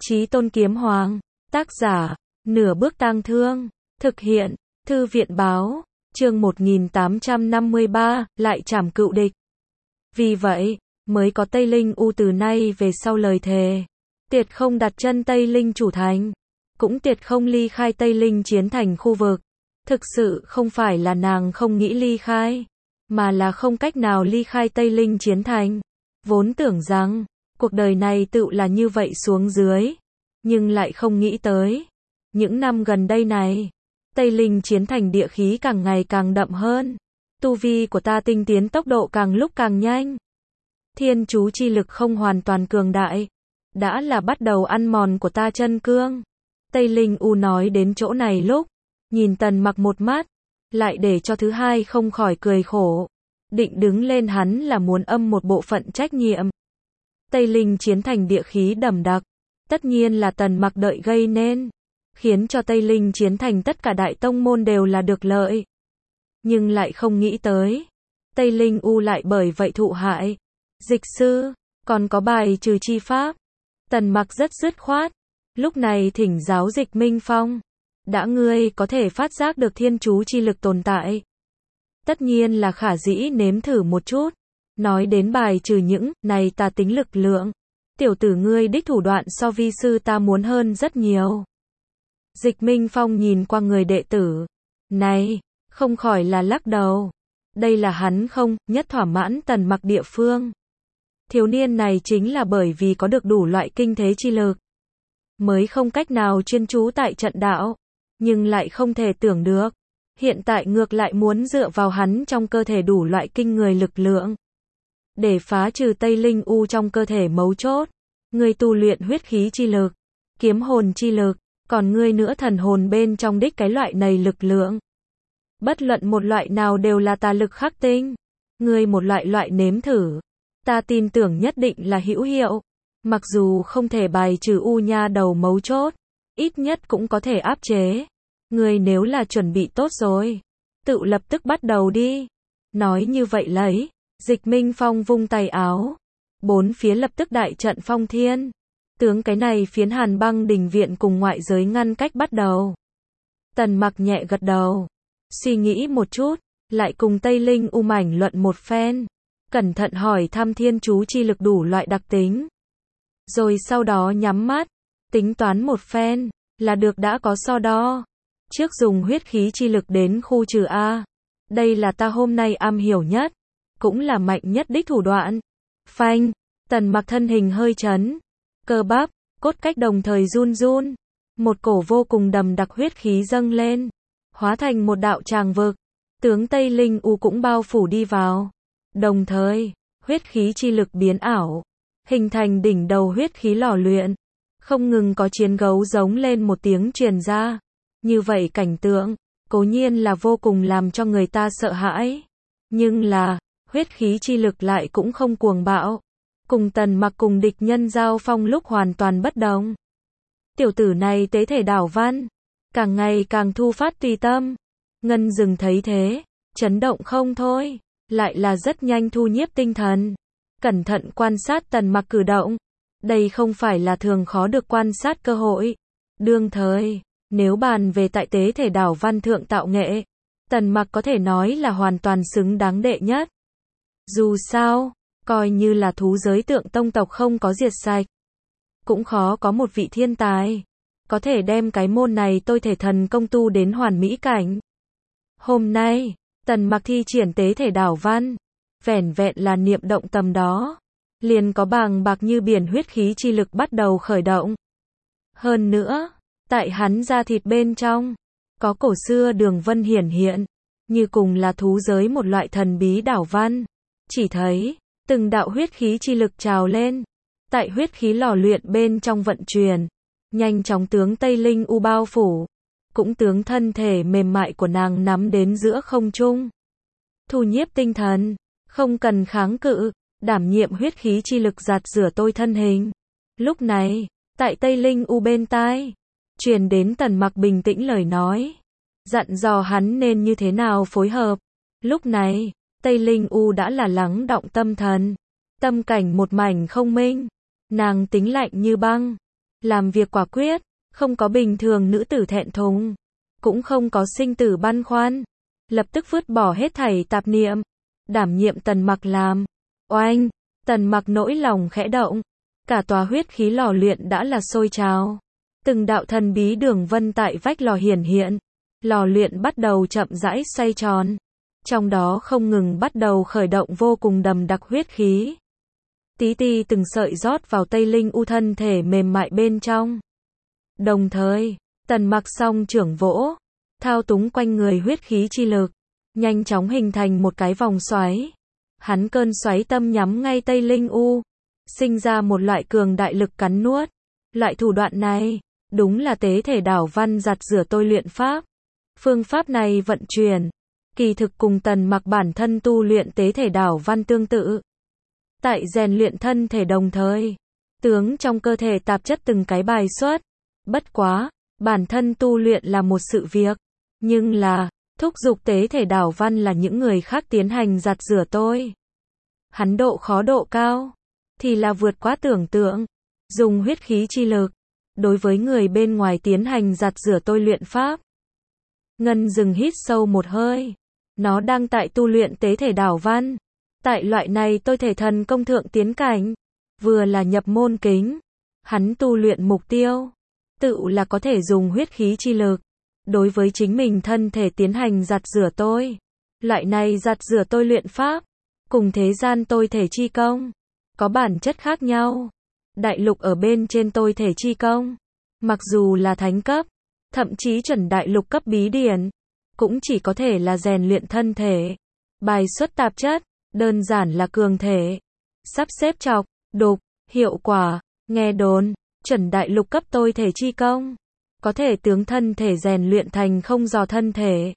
Chí Tôn Kiếm Hoàng, tác giả, Nửa Bước Tang Thương, thực hiện, Thư viện báo, chương 1853, lại trảm cựu địch. Vì vậy, mới có Tây Linh U từ nay về sau lời thề, tuyệt không đặt chân Tây Linh chủ thành, cũng tuyệt không ly khai Tây Linh chiến thành khu vực. Thực sự không phải là nàng không nghĩ ly khai, mà là không cách nào ly khai Tây Linh chiến thành. Vốn tưởng rằng, cuộc đời này tựu là như vậy xuống dưới, nhưng lại không nghĩ tới. Những năm gần đây này, Tây Linh chiến thành địa khí càng ngày càng đậm hơn. Tu vi của ta tinh tiến tốc độ càng lúc càng nhanh. Thiên chú chi lực không hoàn toàn cường đại, đã là bắt đầu ăn mòn của ta chân cương. Tây Linh U nói đến chỗ này lúc, nhìn Tần Mặc một mắt, lại để cho thứ hai không khỏi cười khổ. Định đứng lên hắn là muốn âm một bộ phận trách nhiệm. Tây Linh chiến thành địa khí đậm đặc, tất nhiên là Tần Mặc đợi gây nên, khiến cho Tây Linh chiến thành tất cả đại tông môn đều là được lợi. Nhưng lại không nghĩ tới, Tây Linh U lại bởi vậy thụ hại. Dịch sư, còn có bài trừ chi pháp. Tần Mặc rất dứt khoát, lúc này thỉnh giáo Dịch Minh Phong. Đã ngươi có thể phát giác được thiên chú chi lực tồn tại, tất nhiên là khả dĩ nếm thử một chút. Nói đến bài trừ những này ta tính lực lượng, tiểu tử ngươi đích thủ đoạn so vi sư ta muốn hơn rất nhiều. Dịch Minh Phong nhìn qua người đệ tử này, không khỏi là lắc đầu. Đây là hắn không nhất thỏa mãn Tần Mặc địa phương. Thiếu niên này chính là bởi vì có được đủ loại kinh thế chi lực, mới không cách nào chuyên chú tại trận đạo. Nhưng lại không thể tưởng được, hiện tại ngược lại muốn dựa vào hắn trong cơ thể đủ loại kinh người lực lượng, để phá trừ Tây Linh U trong cơ thể mấu chốt. Ngươi tu luyện huyết khí chi lực, kiếm hồn chi lực, còn ngươi nữa thần hồn bên trong đích cái loại này lực lượng. Bất luận một loại nào đều là tà lực khắc tinh. Ngươi một loại nếm thử, ta tin tưởng nhất định là hữu hiệu. Mặc dù không thể bài trừ U nha đầu mấu chốt, ít nhất cũng có thể áp chế. Ngươi nếu là chuẩn bị tốt rồi, tự lập tức bắt đầu đi. Nói như vậy lấy, Dịch Minh Phong vung tay áo, bốn phía lập tức đại trận phong thiên. Tướng cái này phiến Hàn Băng đình viện cùng ngoại giới ngăn cách bắt đầu. Tần Mặc nhẹ gật đầu, suy nghĩ một chút, lại cùng Tây Linh U mảnh luận một phen, cẩn thận hỏi thăm thiên chú chi lực đủ loại đặc tính. Rồi sau đó nhắm mắt, tính toán một phen, là được đã có so đo. Trước dùng huyết khí chi lực đến khu trừ A. Đây là ta hôm nay am hiểu nhất, cũng là mạnh nhất đích thủ đoạn. Phanh, Tần Mặc thân hình hơi chấn, cơ bắp, cốt cách đồng thời run run. Một cổ vô cùng đầm đặc huyết khí dâng lên, hóa thành một đạo tràng vực. Tướng Tây Linh U cũng bao phủ đi vào. Đồng thời, huyết khí chi lực biến ảo, hình thành đỉnh đầu huyết khí lò luyện. Không ngừng có chiến gấu giống lên một tiếng truyền ra. Như vậy cảnh tượng, cố nhiên là vô cùng làm cho người ta sợ hãi. Nhưng là, huyết khí chi lực lại cũng không cuồng bạo. Cùng Tần Mặc cùng địch nhân giao phong lúc hoàn toàn bất đồng. Tiểu tử này tế thể đảo văn, càng ngày càng thu phát tùy tâm. Ngân Dừng thấy thế, chấn động không thôi, lại là rất nhanh thu nhiếp tinh thần. Cẩn thận quan sát Tần Mặc cử động. Đây không phải là thường khó được quan sát cơ hội. Đương thời, nếu bàn về tại tế thể đảo văn thượng tạo nghệ, Tần Mặc có thể nói là hoàn toàn xứng đáng đệ nhất. Dù sao, coi như là thú giới tượng tông tộc không có diệt sạch, cũng khó có một vị thiên tài có thể đem cái môn này tôi thể thần công tu đến hoàn mỹ cảnh. Hôm nay, Tần Mặc thi triển tế thể đảo văn, vẻn vẹn là niệm động tầm đó, liền có bàng bạc như biển huyết khí chi lực bắt đầu khởi động. Hơn nữa, tại hắn da thịt bên trong, có cổ xưa đường vân hiển hiện, như cùng là thú giới một loại thần bí đảo văn. Chỉ thấy, từng đạo huyết khí chi lực trào lên, tại huyết khí lò luyện bên trong vận chuyển, nhanh chóng tướng Tây Linh U bao phủ, cũng tướng thân thể mềm mại của nàng nắm đến giữa không trung. Thu nhiếp tinh thần, không cần kháng cự, đảm nhiệm huyết khí chi lực giặt rửa tôi thân hình. Lúc này, tại Tây Linh U bên tai, truyền đến Tần Mặc bình tĩnh lời nói, dặn dò hắn nên như thế nào phối hợp. Lúc này, Tây Linh U đã là lắng đọng tâm thần, tâm cảnh một mảnh không minh, nàng tính lạnh như băng, làm việc quả quyết, không có bình thường nữ tử thẹn thùng, cũng không có sinh tử băn khoăn, lập tức vứt bỏ hết thảy tạp niệm, đảm nhiệm Tần Mặc làm. Oanh, Tần Mặc nỗi lòng khẽ động, cả tòa huyết khí lò luyện đã là sôi trào. Từng đạo thần bí đường vân tại vách lò hiển hiện, lò luyện bắt đầu chậm rãi xoay tròn, trong đó không ngừng bắt đầu khởi động vô cùng đậm đặc huyết khí. Tí ti từng sợi rót vào Tây Linh U thân thể mềm mại bên trong. Đồng thời, Tần Mặc song trưởng vỗ, thao túng quanh người huyết khí chi lực, nhanh chóng hình thành một cái vòng xoáy. Hắn cơn xoáy tâm nhắm ngay Tây Linh U, sinh ra một loại cường đại lực cắn nuốt. Loại thủ đoạn này, đúng là tế thể đảo văn giặt rửa tôi luyện pháp. Phương pháp này vận chuyển, kỳ thực cùng Tần Mặc bản thân tu luyện tế thể đảo văn tương tự. Tại rèn luyện thân thể đồng thời, tướng trong cơ thể tạp chất từng cái bài xuất. Bất quá, bản thân tu luyện là một sự việc, nhưng là, thúc giục tế thể đảo văn là những người khác tiến hành giặt rửa tôi. Hắn độ khó độ cao, thì là vượt quá tưởng tượng, dùng huyết khí chi lực, đối với người bên ngoài tiến hành giặt rửa tôi luyện pháp. Ngân dừng hít sâu một hơi, nó đang tại tu luyện tế thể đảo văn. Tại loại này tôi thể thần công thượng tiến cảnh, vừa là nhập môn kính, hắn tu luyện mục tiêu, tự là có thể dùng huyết khí chi lực, đối với chính mình thân thể tiến hành giặt rửa tôi. Loại này giặt rửa tôi luyện pháp, cùng thế gian tôi thể chi công, có bản chất khác nhau. Đại lục ở bên trên tôi thể chi công, mặc dù là thánh cấp, thậm chí chuẩn đại lục cấp bí điển, cũng chỉ có thể là rèn luyện thân thể, bài xuất tạp chất, đơn giản là cường thể, sắp xếp chọc, đục, hiệu quả, nghe đồn, chuẩn đại lục cấp tôi thể chi công, có thể tướng thân thể rèn luyện thành không dò thân thể.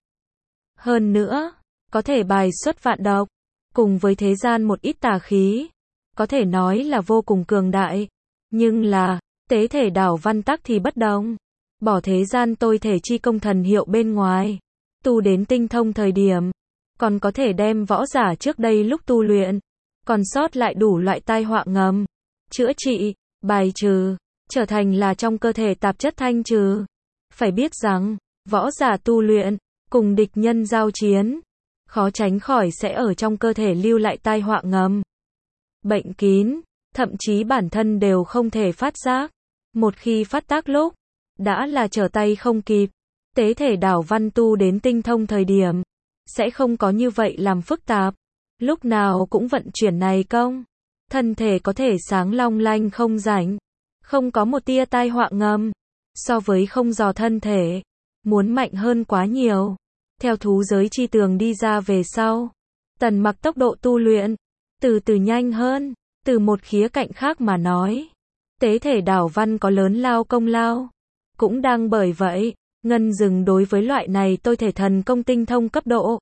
Hơn nữa, có thể bài xuất vạn độc, cùng với thế gian một ít tà khí, có thể nói là vô cùng cường đại. Nhưng là, tế thể đảo văn tắc thì bất đồng. Bỏ thế gian tôi thể chi công thần hiệu bên ngoài, tu đến tinh thông thời điểm, còn có thể đem võ giả trước đây lúc tu luyện, còn sót lại đủ loại tai họa ngầm, chữa trị, bài trừ, trở thành là trong cơ thể tạp chất thanh trừ. Phải biết rằng, võ giả tu luyện, cùng địch nhân giao chiến, khó tránh khỏi sẽ ở trong cơ thể lưu lại tai họa ngầm, bệnh kín, thậm chí bản thân đều không thể phát giác. Một khi phát tác lúc, đã là trở tay không kịp. Tế thể đảo văn tu đến tinh thông thời điểm, sẽ không có như vậy làm phức tạp. Lúc nào cũng vận chuyển này công, thân thể có thể sáng long lanh không rảnh, không có một tia tai họa ngầm. So với không dò thân thể, muốn mạnh hơn quá nhiều. Theo thú giới chi tường đi ra về sau, Tần Mặc tốc độ tu luyện, từ từ nhanh hơn. Từ một khía cạnh khác mà nói, tế thể đảo văn có lớn lao công lao. Cũng đang bởi vậy, Ngân dừng đối với loại này tôi thể thần công tinh thông cấp độ,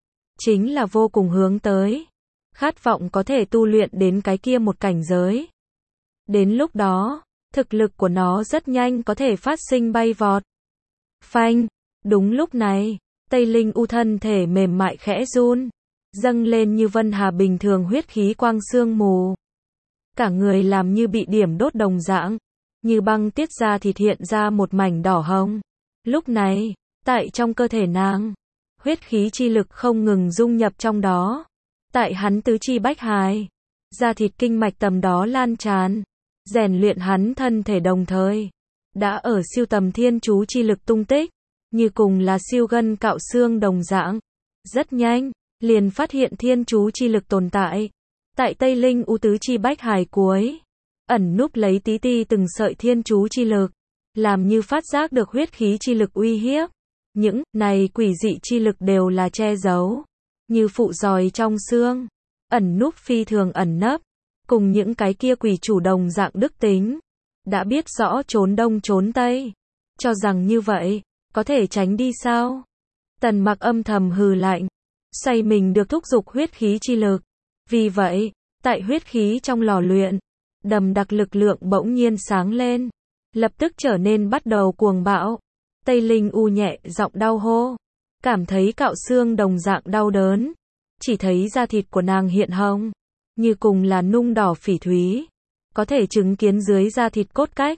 chính là vô cùng hướng tới. Khát vọng có thể tu luyện đến cái kia một cảnh giới. Đến lúc đó, thực lực của nó rất nhanh có thể phát sinh bay vọt. Phanh, đúng lúc này, Tây Linh U thân thể mềm mại khẽ run, dâng lên như vân hà bình thường huyết khí quang sương mù. Cả người làm như bị điểm đốt đồng dạng, như băng tiết ra thịt hiện ra một mảnh đỏ hồng. Lúc này, tại trong cơ thể nàng, huyết khí chi lực không ngừng dung nhập trong đó. Tại hắn tứ chi bách hài, da thịt kinh mạch tầm đó lan tràn, rèn luyện hắn thân thể đồng thời. Đã ở siêu tầm thiên chú chi lực tung tích, như cùng là siêu gân cạo xương đồng dạng. Rất nhanh, liền phát hiện thiên chú chi lực tồn tại. Tại Tây Linh U tứ chi bách hài cuối, ẩn núp lấy tí ti từng sợi thiên chú chi lực, làm như phát giác được huyết khí chi lực uy hiếp. Những này quỷ dị chi lực đều là che giấu, như phụ giòi trong xương, ẩn núp phi thường ẩn nấp, cùng những cái kia quỷ chủ đồng dạng đức tính, đã biết rõ trốn đông trốn tây, cho rằng như vậy, có thể tránh đi sao? Tần Mặc âm thầm hừ lạnh, xoay mình được thúc giục huyết khí chi lực. Vì vậy, tại huyết khí trong lò luyện, đầm đặc lực lượng bỗng nhiên sáng lên, lập tức trở nên bắt đầu cuồng bạo. Tây Linh U nhẹ giọng đau hô, cảm thấy cạo xương đồng dạng đau đớn, chỉ thấy da thịt của nàng hiện hồng, như cùng là nung đỏ phỉ thúy, có thể chứng kiến dưới da thịt cốt cách,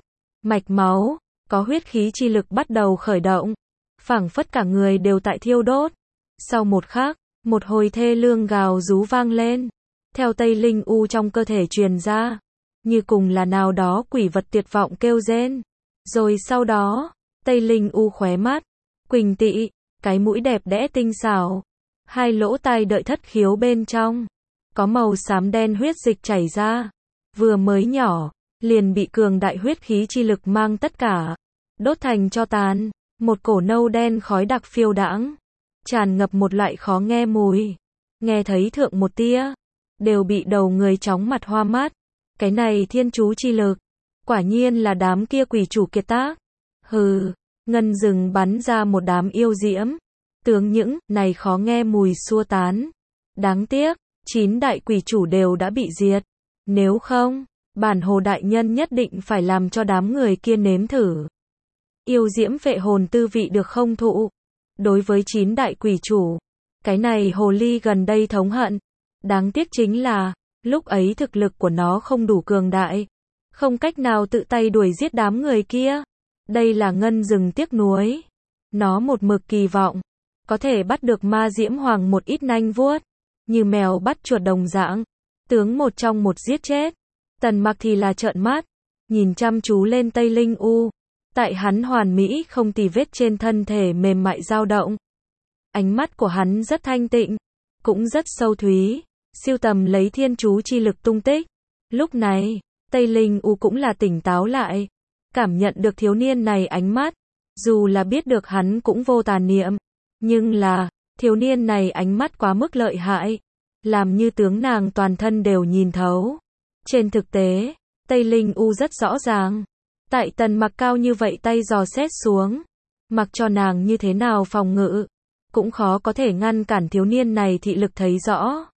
Mạch máu, có huyết khí chi lực bắt đầu khởi động. Phảng phất cả người đều tại thiêu đốt. Sau một khắc, một hồi thê lương gào rú vang lên. Theo Tây Linh U trong cơ thể truyền ra. Như cùng là nào đó quỷ vật tuyệt vọng kêu rên. Rồi sau đó, Tây Linh U khóe mắt. Quỳnh tị, cái mũi đẹp đẽ tinh xảo. Hai lỗ tai đợi thất khiếu bên trong. Có màu xám đen huyết dịch chảy ra. Vừa mới nhỏ, liền bị cường đại huyết khí chi lực mang tất cả. Đốt thành tro tàn. Một cổ nâu đen khói đặc phiêu đãng. Tràn ngập một loại khó nghe mùi. Nghe thấy thượng một tia. Đều bị đầu người chóng mặt hoa mắt. Cái này thiên chú chi lực. Quả nhiên là đám kia quỷ chủ kiệt tác. Hừ, ngân rừng bắn ra một đám yêu diễm. Tướng những này khó nghe mùi xua tán. Đáng tiếc, 9 đại quỷ chủ đều đã bị diệt. Nếu không, bản hồ đại nhân nhất định phải làm cho đám người kia nếm thử. Yêu diễm vệ hồn tư vị được không thụ. Đối với 9 đại quỷ chủ, cái này hồ ly gần đây thống hận. Đáng tiếc chính là, lúc ấy thực lực của nó không đủ cường đại. Không cách nào tự tay đuổi giết đám người kia. Đây là ngân rừng tiếc nuối. Nó một mực kỳ vọng. Có thể bắt được ma diễm hoàng một ít nanh vuốt. Như mèo bắt chuột đồng dạng. Tướng một trong một giết chết. Tần Mặc thì là trợn mắt. Nhìn chăm chú lên Tây Linh U. Tại hắn hoàn mỹ không tì vết trên thân thể mềm mại dao động. Ánh mắt của hắn rất thanh tịnh. Cũng rất sâu thúy. Siêu tầm lấy thiên chú chi lực tung tích. Lúc này, Tây Linh U cũng là tỉnh táo lại. Cảm nhận được thiếu niên này ánh mắt. Dù là biết được hắn cũng vô tà niệm. Nhưng là, thiếu niên này ánh mắt quá mức lợi hại. Làm như tướng nàng toàn thân đều nhìn thấu. Trên thực tế, Tây Linh U rất rõ ràng. Tại Tần Mặc cao như vậy tay dò xét xuống. Mặc cho nàng như thế nào phòng ngự. Cũng khó có thể ngăn cản thiếu niên này thị lực thấy rõ.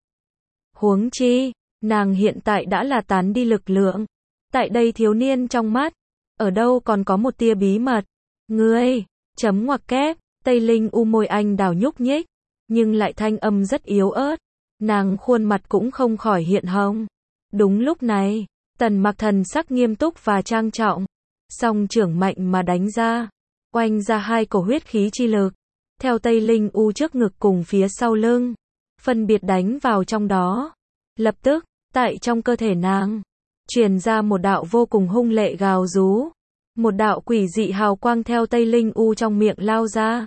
Huống chi, nàng hiện tại đã là tán đi lực lượng. Tại đây thiếu niên trong mắt. Ở đâu còn có một tia bí mật. Ngươi, chấm ngoặc kép. Tây Linh U môi anh đào nhúc nhích. Nhưng lại thanh âm rất yếu ớt. Nàng khuôn mặt cũng không khỏi hiện hồng. Đúng lúc này, Tần Mặc thần sắc nghiêm túc và trang trọng. Song trưởng mạnh mà đánh ra. Oanh ra hai cổ huyết khí chi lực. Theo Tây Linh U trước ngực cùng phía sau lưng. Phân biệt đánh vào trong đó. Lập tức, tại trong cơ thể nàng. Truyền ra một đạo vô cùng hung lệ gào rú. Một đạo quỷ dị hào quang theo Tây Linh U trong miệng lao ra.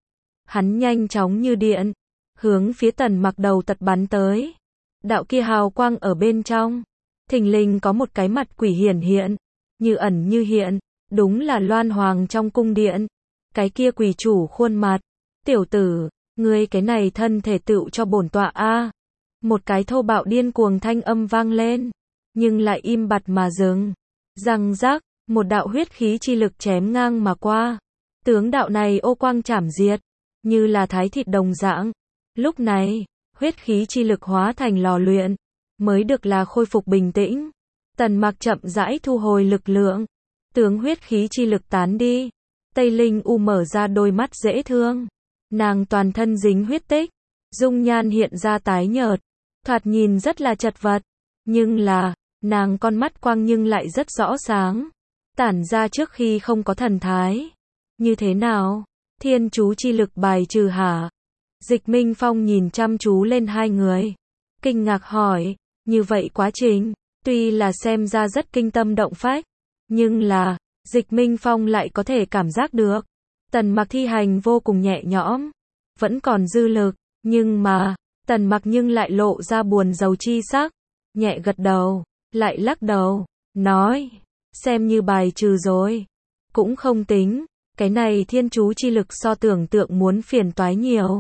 Hắn nhanh chóng như điện. Hướng phía Tần Mặc đầu tật bắn tới. Đạo kia hào quang ở bên trong. Thình lình có một cái mặt quỷ hiển hiện. Như ẩn như hiện. Đúng là Loan Hoàng trong cung điện. Cái kia quỷ chủ khuôn mặt. Tiểu tử, ngươi cái này thân thể tựu cho bổn tọa a. Một cái thô bạo điên cuồng thanh âm vang lên. Nhưng lại im bặt mà dừng. Răng rắc, một đạo huyết khí chi lực chém ngang mà qua. Tướng đạo này ô quang chảm diệt. Như là thái thịt đồng dạng. Lúc này, huyết khí chi lực hóa thành lò luyện. Mới được là khôi phục bình tĩnh. Tần Mặc chậm rãi thu hồi lực lượng. Tướng huyết khí chi lực tán đi. Tây Linh U mở ra đôi mắt dễ thương. Nàng toàn thân dính huyết tích. Dung nhan hiện ra tái nhợt. Thoạt nhìn rất là chật vật. Nhưng là, nàng con mắt quang nhưng lại rất rõ sáng. Tản ra trước khi không có thần thái. Như thế nào? Thiên chú chi lực bài trừ hả? Dịch Minh Phong nhìn chăm chú lên hai người. Kinh ngạc hỏi, như vậy quá trình, tuy là xem ra rất kinh tâm động phách. Nhưng là, Dịch Minh Phong lại có thể cảm giác được. Tần Mặc thi hành vô cùng nhẹ nhõm. Vẫn còn dư lực, nhưng mà, Tần Mặc nhưng lại lộ ra buồn rầu chi sắc. Nhẹ gật đầu, lại lắc đầu, nói, xem như bài trừ rồi. Cũng không tính, cái này thiên chú chi lực so tưởng tượng muốn phiền toái nhiều.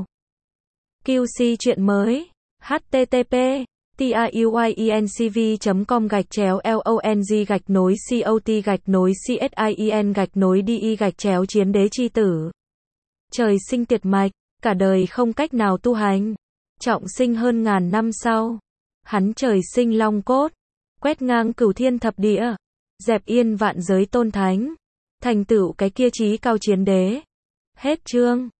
QC chuyện mới, http truencov.com/long-cot-chiến đế chi tử. Trời sinh tuyệt mạch, cả đời không cách nào tu hành. Trọng sinh hơn ngàn năm sau. Hắn trời sinh long cốt. Quét ngang cửu thiên thập địa. Dẹp yên vạn giới tôn thánh. Thành tựu cái kia chí cao chiến đế. Hết chương.